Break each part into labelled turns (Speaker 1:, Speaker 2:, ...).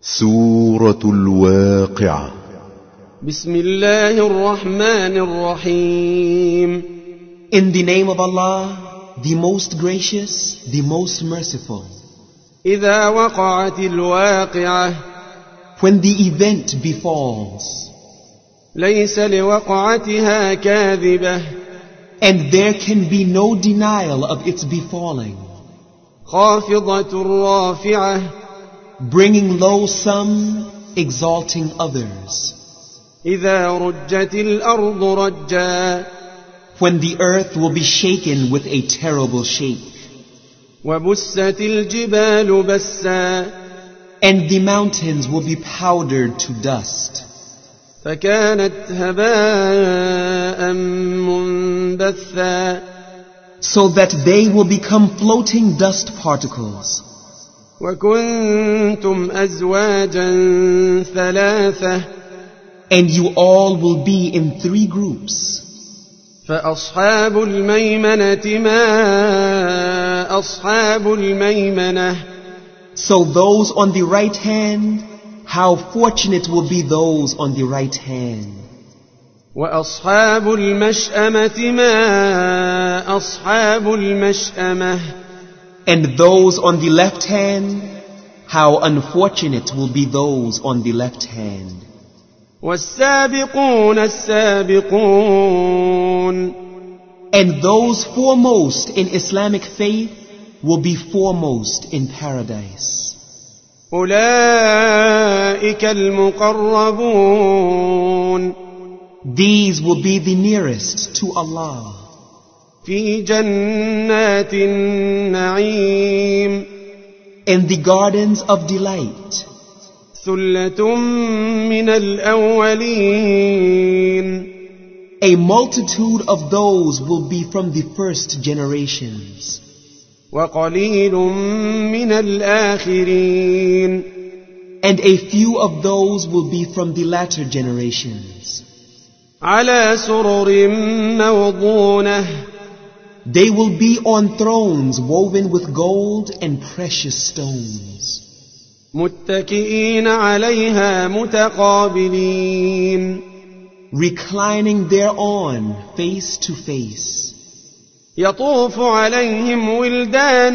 Speaker 1: سورة الواقعة.
Speaker 2: بسم الله الرحمن الرحيم.
Speaker 3: In the name of Allah, the most gracious, the most merciful.
Speaker 2: إذا وقعت الواقعة.
Speaker 3: When the event befalls.
Speaker 2: ليس لوقعتها كاذبة.
Speaker 3: And there can be no denial of its befalling.
Speaker 2: خافضة رافعة.
Speaker 3: Bringing low some, exalting others.
Speaker 2: إذا رجت الأرض رجا.
Speaker 3: When the earth will be shaken with a terrible shake.
Speaker 2: وبست الجبال بسا.
Speaker 3: And the mountains will be powdered to dust.
Speaker 2: فكانت هباء منبثا.
Speaker 3: So that they will become floating dust particles.
Speaker 2: وكنتم أزواجا ثلاثة.
Speaker 3: And you all will be in 3 groups.
Speaker 2: فأصحاب الميمنة ما أصحاب الميمنة.
Speaker 3: So those on the right hand, how fortunate will be those on the right hand.
Speaker 2: وأصحاب المشأمة ما أصحاب المشأمة.
Speaker 3: And those on the left hand, how unfortunate will be those on the left hand.
Speaker 2: والسابقون السابقون.
Speaker 3: And those foremost in Islamic faith will be foremost in paradise.
Speaker 2: أولئك المقربون.
Speaker 3: These will be the nearest to Allah.
Speaker 2: في جنات النعيم.
Speaker 3: In the gardens of delight.
Speaker 2: ثلة من الأولين.
Speaker 3: A multitude of those will be from the first generations.
Speaker 2: وقليل من الآخرين.
Speaker 3: And a few of those will be from the latter generations.
Speaker 2: على سرر موضونة.
Speaker 3: They will be on thrones woven with gold and precious stones.
Speaker 2: متكئين عليها متقابلين.
Speaker 3: Reclining thereon face to face.
Speaker 2: يطوف عليهم ولدان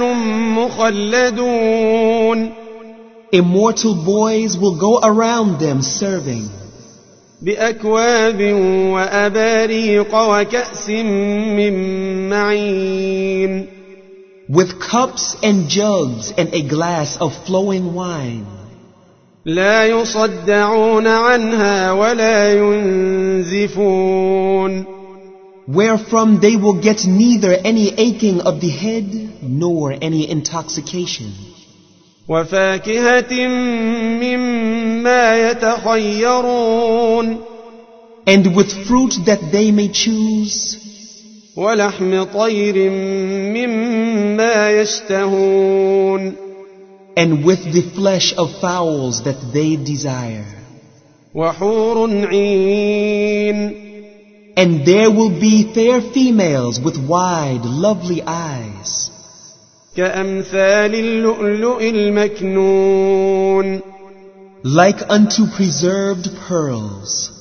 Speaker 2: مخلدون.
Speaker 3: Immortal boys will go around them serving.
Speaker 2: بأكواب وأباريق وكأس من معين.
Speaker 3: With cups and jugs and a glass of flowing wine.
Speaker 2: لا يصدعون عنها ولا ينزفون.
Speaker 3: Wherefrom they will get neither any aching of the head nor any intoxication.
Speaker 2: وفاكهة مما يتخيرون.
Speaker 3: And with fruit that they may choose.
Speaker 2: ولحم طير مما يشتهون.
Speaker 3: And with the flesh of fowls that they desire.
Speaker 2: وحور عين.
Speaker 3: And there will be fair females with wide, lovely eyes.
Speaker 2: كأمثال اللؤلؤ المكنون.
Speaker 3: Like unto preserved pearls.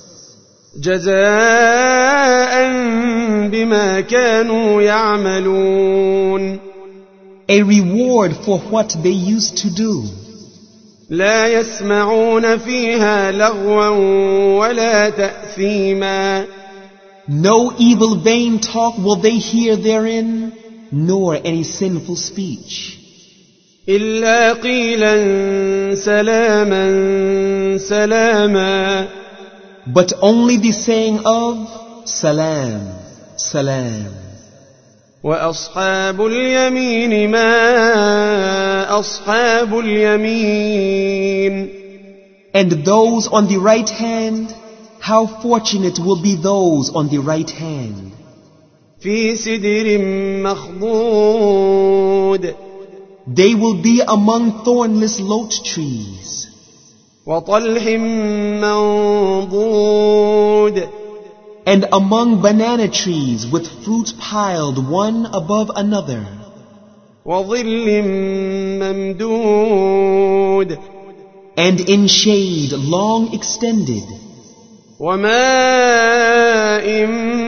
Speaker 2: جزاء بما كانوا يعملون.
Speaker 3: A reward for what they used to do.
Speaker 2: لا يسمعون فيها لغوا ولا تأثيما.
Speaker 3: No evil vain talk will they hear therein, nor any sinful speech.
Speaker 2: إلا قيلا سلاما سلاما.
Speaker 3: But only the saying of Salam, Salam.
Speaker 2: وأصحاب اليمين ما أصحاب اليمين.
Speaker 3: And those on the right hand, how fortunate will be those on the right hand.
Speaker 2: في سدر مخضود.
Speaker 3: They will be among thornless lote trees.
Speaker 2: وطلح منضود.
Speaker 3: And among banana trees with fruit piled one above another.
Speaker 2: وظل ممدود.
Speaker 3: and in shade long extended,
Speaker 2: وماء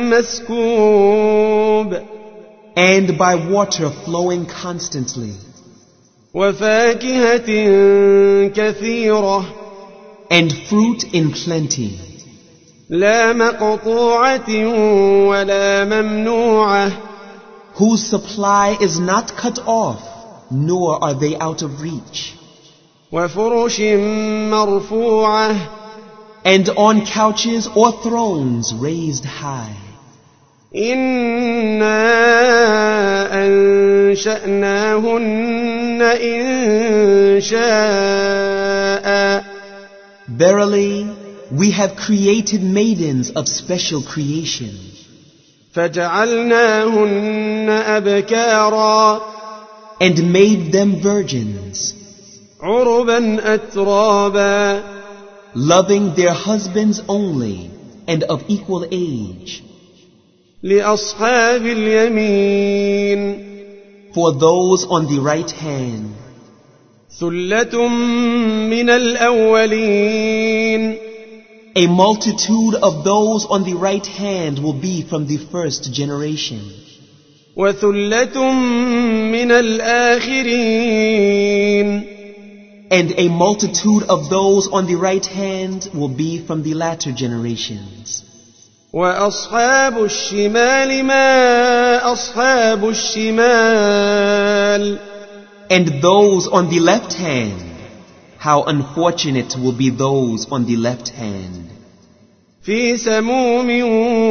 Speaker 2: مسكوب
Speaker 3: and by water flowing constantly,
Speaker 2: وفاكهة كثيرة
Speaker 3: and fruit in plenty,
Speaker 2: لا مقطوعة ولا ممنوعة
Speaker 3: whose supply is not cut off, nor are they out of reach,
Speaker 2: وفرش مرفوعة
Speaker 3: and on couches or thrones raised high.
Speaker 2: إنا أنشأناهن إنشاء
Speaker 3: Verily, we have created maidens of special creation,
Speaker 2: فجعلناهن أبكارا
Speaker 3: and made them virgins,
Speaker 2: عربا أترابا
Speaker 3: loving their husbands only, and of equal age,
Speaker 2: لأصحاب اليمين
Speaker 3: for those on the right hand,
Speaker 2: ثلة من الأولين
Speaker 3: a multitude of those on the right hand will be from the first generation,
Speaker 2: وثلة من الآخرين
Speaker 3: and a multitude of those on the right hand will be from the latter generations.
Speaker 2: وأصحاب الشمال ما أصحاب الشمال
Speaker 3: And those on the left hand, how unfortunate will be those on the left hand.
Speaker 2: في سموم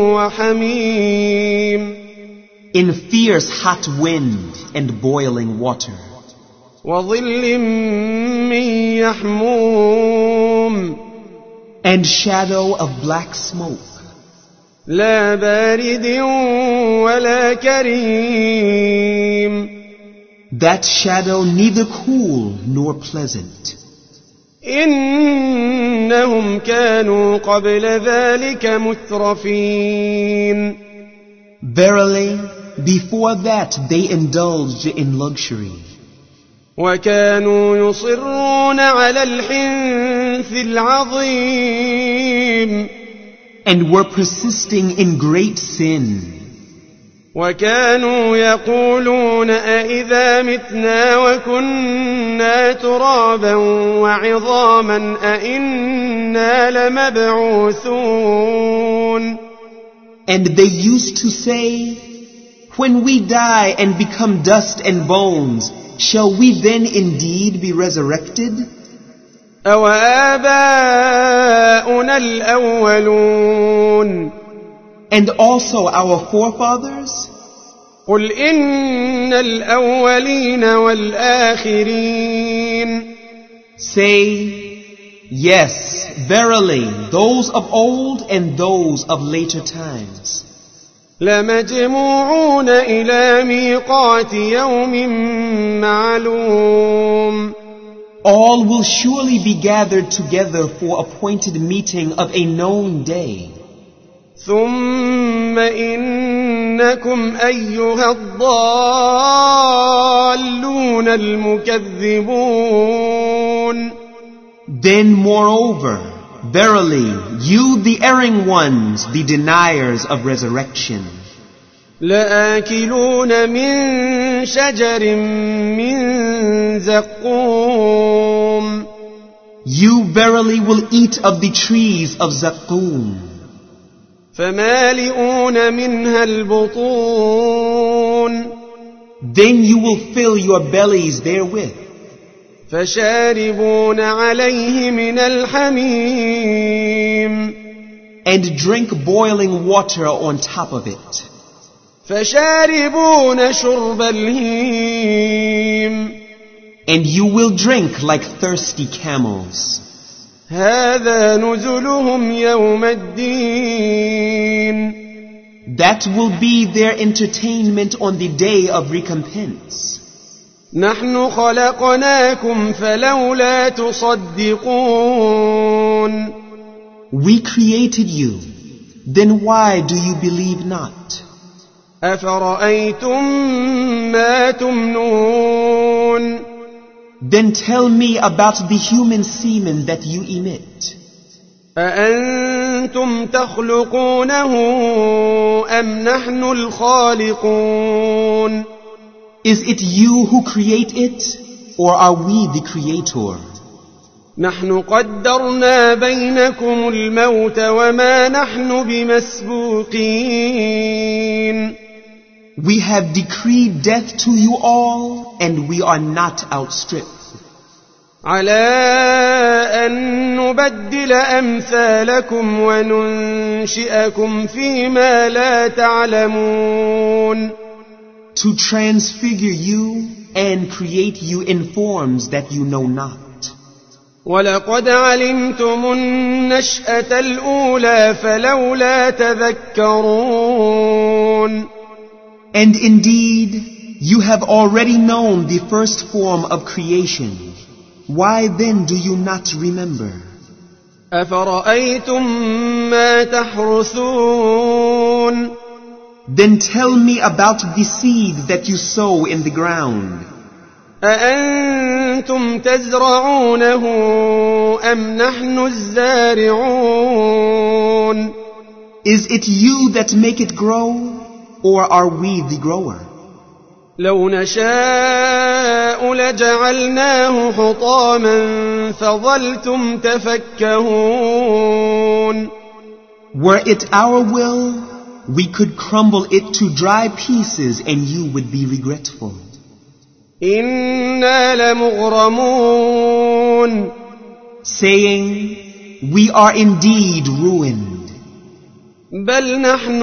Speaker 2: وحميم
Speaker 3: In fierce hot wind and boiling water,
Speaker 2: وظل من يحموم
Speaker 3: and shadow of black smoke,
Speaker 2: لا بارد ولا كريم
Speaker 3: that shadow neither cool nor pleasant.
Speaker 2: إنهم كانوا قبل ذلك مترفين
Speaker 3: Verily, before that they indulged in luxury,
Speaker 2: وكانوا يصرون على الحنث العظيم
Speaker 3: and were persisting in great sin,
Speaker 2: وكانوا يقولون أئذا متنا وكنا ترابا وعظاما أئنا لمبعوثون
Speaker 3: and they used to say, when we die and become dust and bones, shall we then indeed be resurrected?
Speaker 2: أوآباؤنا الأولون
Speaker 3: And also our forefathers?
Speaker 2: قل إن الأولين والآخرين
Speaker 3: Say, yes, verily, those of old and those of later times
Speaker 2: لمجموعون إلى ميقات يوم معلوم
Speaker 3: all will surely be gathered together for appointed meeting of a known day.
Speaker 2: ثم إنكم أيها الضالون المكذبون
Speaker 3: Then moreover, verily, you the erring ones, the deniers of resurrection,
Speaker 2: لآكلون من شجر من زقوم
Speaker 3: you verily will eat of the trees of Zaqqum,
Speaker 2: فمالئون منها البطون
Speaker 3: then you will fill your bellies therewith,
Speaker 2: فشاربون عليه من الحميم
Speaker 3: and drink boiling water on top of it,
Speaker 2: فشاربون شرب الهيم
Speaker 3: and you will drink like thirsty camels.
Speaker 2: هذا نزلهم يوم الدين
Speaker 3: That will be their entertainment on the day of recompense.
Speaker 2: نحن خلقناكم فلولا تصدقون
Speaker 3: We created you, then why do you believe not?
Speaker 2: أفرأيتم ما تمنون
Speaker 3: Then tell me about the human semen that you emit.
Speaker 2: أأنتم تخلقونه أم نحن الخالقون
Speaker 3: Is it you who create it, or are we the creator?
Speaker 2: نحن قدرنا بينكم الموت وما نحن بمسبوقين
Speaker 3: We have decreed death to you all, and we are not outstripped.
Speaker 2: على أن نبدل أمثالكم وننشئكم فيما لا تعلمون
Speaker 3: To transfigure you and create you in forms that you know not.
Speaker 2: ولقد علمتم النشأة الأولى فلولا تذكرون
Speaker 3: And indeed, you have already known the first form of creation. Why then do you not remember?
Speaker 2: أفرأيتم ما تحرثون
Speaker 3: Then tell me about the seed that you sow in the ground.
Speaker 2: أأنتم تزرعونه أم نحن الزارعون
Speaker 3: Is it you that make it grow, or are we the grower?
Speaker 2: لو نشاء لجعلناه حطاما فظلتم تفكهون
Speaker 3: Were it our will, we could crumble it to dry pieces and you would be regretful.
Speaker 2: إنا لمغرمون
Speaker 3: Saying, we are indeed ruined.
Speaker 2: بل نحن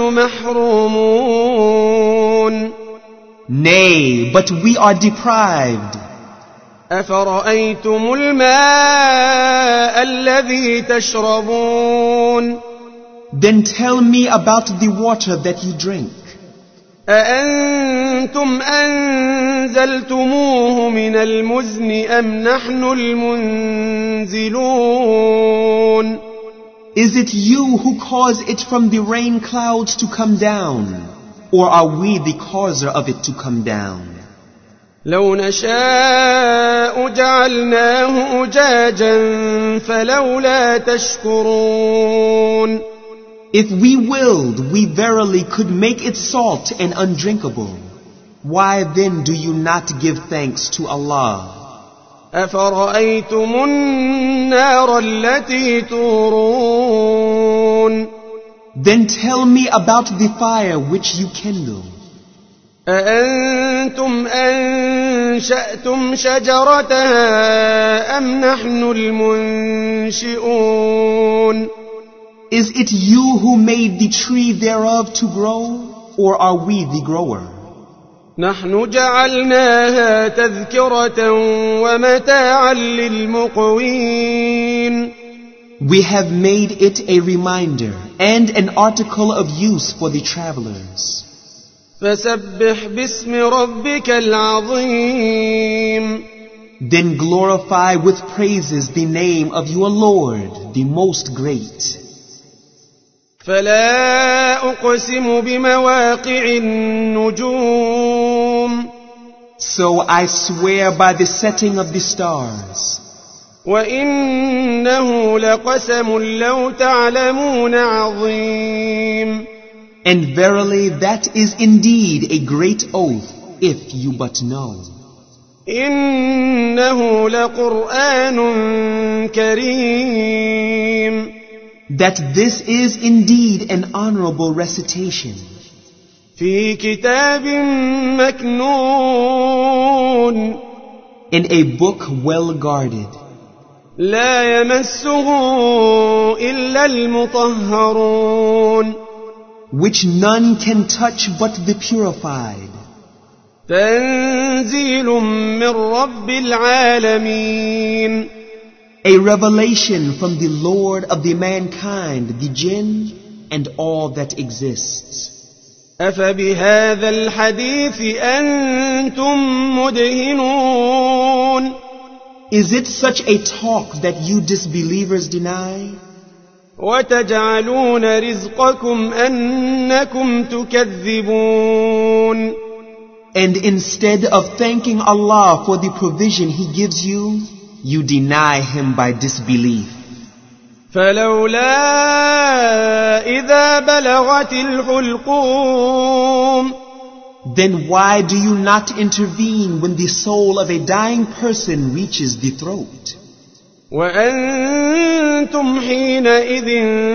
Speaker 2: محرومون
Speaker 3: Nay, but we are deprived.
Speaker 2: أفرأيتم الماء الذي تشربون
Speaker 3: Then tell me about the water that you drink.
Speaker 2: أأنتم أنزلتموه من المزن أم نحن المنزلون
Speaker 3: Is it you who cause it from the rain clouds to come down, or are we the causer of it to come down?
Speaker 2: لو نشاء جعلناه أجاجا فلولا تشكرون
Speaker 3: If we willed, we verily could make it salt and undrinkable. Why then do you not give thanks to Allah?
Speaker 2: أفرأيتم النار التي تورون
Speaker 3: Then tell me about the fire which you kindle.
Speaker 2: أأنتم أنشأتم شجرتها أم نحن المنشئون
Speaker 3: Is it you who made the tree thereof to grow, or are we the grower?
Speaker 2: نحن جعلناها تذكرة ومتاعا للمقوين
Speaker 3: We have made it a reminder and an article of use for the travelers.
Speaker 2: فسبح باسم ربك العظيم
Speaker 3: Then glorify with praises the name of your Lord, the most great.
Speaker 2: فلا أقسم بمواقع النجوم
Speaker 3: So I swear by the setting of the stars.
Speaker 2: وإنه لقسم لو تعلمون عظيم
Speaker 3: And verily that is indeed a great oath, if you but know.
Speaker 2: إنه لقرآن كريم
Speaker 3: That this is indeed an honorable recitation.
Speaker 2: في كتاب مكنون
Speaker 3: In a book well guarded.
Speaker 2: لا يمسه إلا المطهرون
Speaker 3: Which none can touch but the purified.
Speaker 2: تنزيل من رب العالمين
Speaker 3: A revelation from the Lord of the mankind, the jinn, and all that exists.
Speaker 2: أفبهذا الحديث أنتم مدهنون
Speaker 3: Is it such a talk that you disbelievers deny?
Speaker 2: وتجعلون رزقكم أنكم تكذبون
Speaker 3: And instead of thanking Allah for the provision He gives you, you deny Him by disbelief.
Speaker 2: فلولا إذا بلغت الحلقوم
Speaker 3: Then why do you not intervene when the soul of a dying person reaches the throat?
Speaker 2: وأنتم حينئذ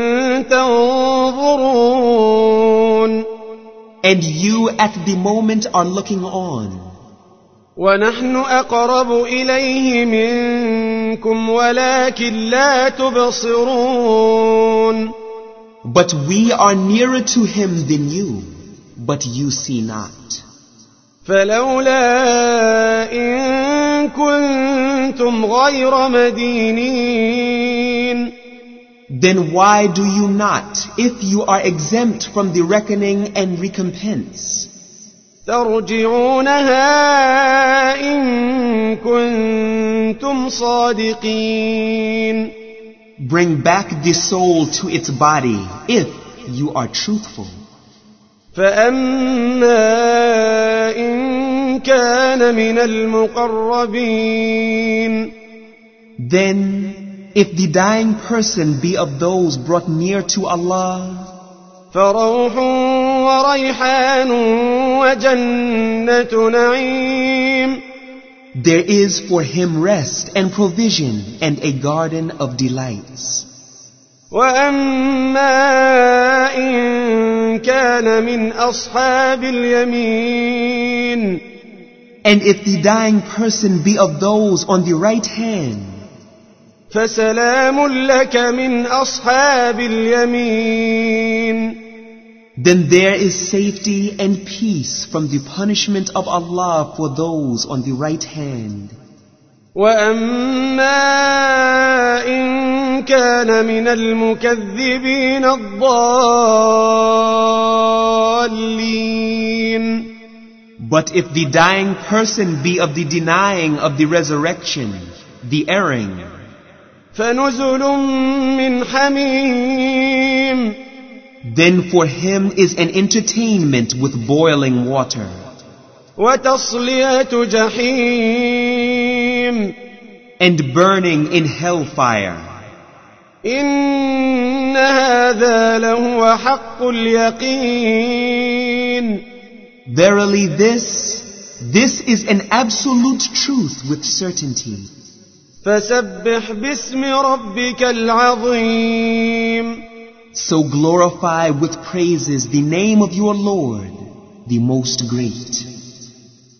Speaker 2: تنظرون
Speaker 3: And you at the moment are looking on.
Speaker 2: ونحن أقرب إليه منكم ولكن لا تبصرون
Speaker 3: But we are nearer to Him than you, but you see not.
Speaker 2: فلولا إن كنتم غير مدينين
Speaker 3: Then why do you not, if you are exempt from the reckoning and recompense,
Speaker 2: ترجعونها إن كنتم صادقين
Speaker 3: bring back the soul to its body if you are truthful?
Speaker 2: فأما إن كان من المقربين
Speaker 3: Then, if the dying person be of those brought near to Allah,
Speaker 2: فروح وريحان وجنة نعيم
Speaker 3: there is for him rest and provision and a garden of delights.
Speaker 2: وأما إن كان من أصحاب اليمين
Speaker 3: And if the dying person be of those on the right hand,
Speaker 2: فسلام لك من أصحاب اليمين
Speaker 3: then there is safety and peace from the punishment of Allah for those on the right hand.
Speaker 2: وأما إن كان من المكذبين الضالين
Speaker 3: But if the dying person be of the denying of the resurrection, the erring,
Speaker 2: فنزل من حميم
Speaker 3: then for him is an entertainment with boiling water,
Speaker 2: وتصلية جحيم
Speaker 3: and burning in hellfire.
Speaker 2: إن هذا لهو حق اليقين
Speaker 3: Verily this is an absolute truth with certainty.
Speaker 2: فسبح باسم ربك العظيم
Speaker 3: So glorify with praises the name of your Lord, the most great.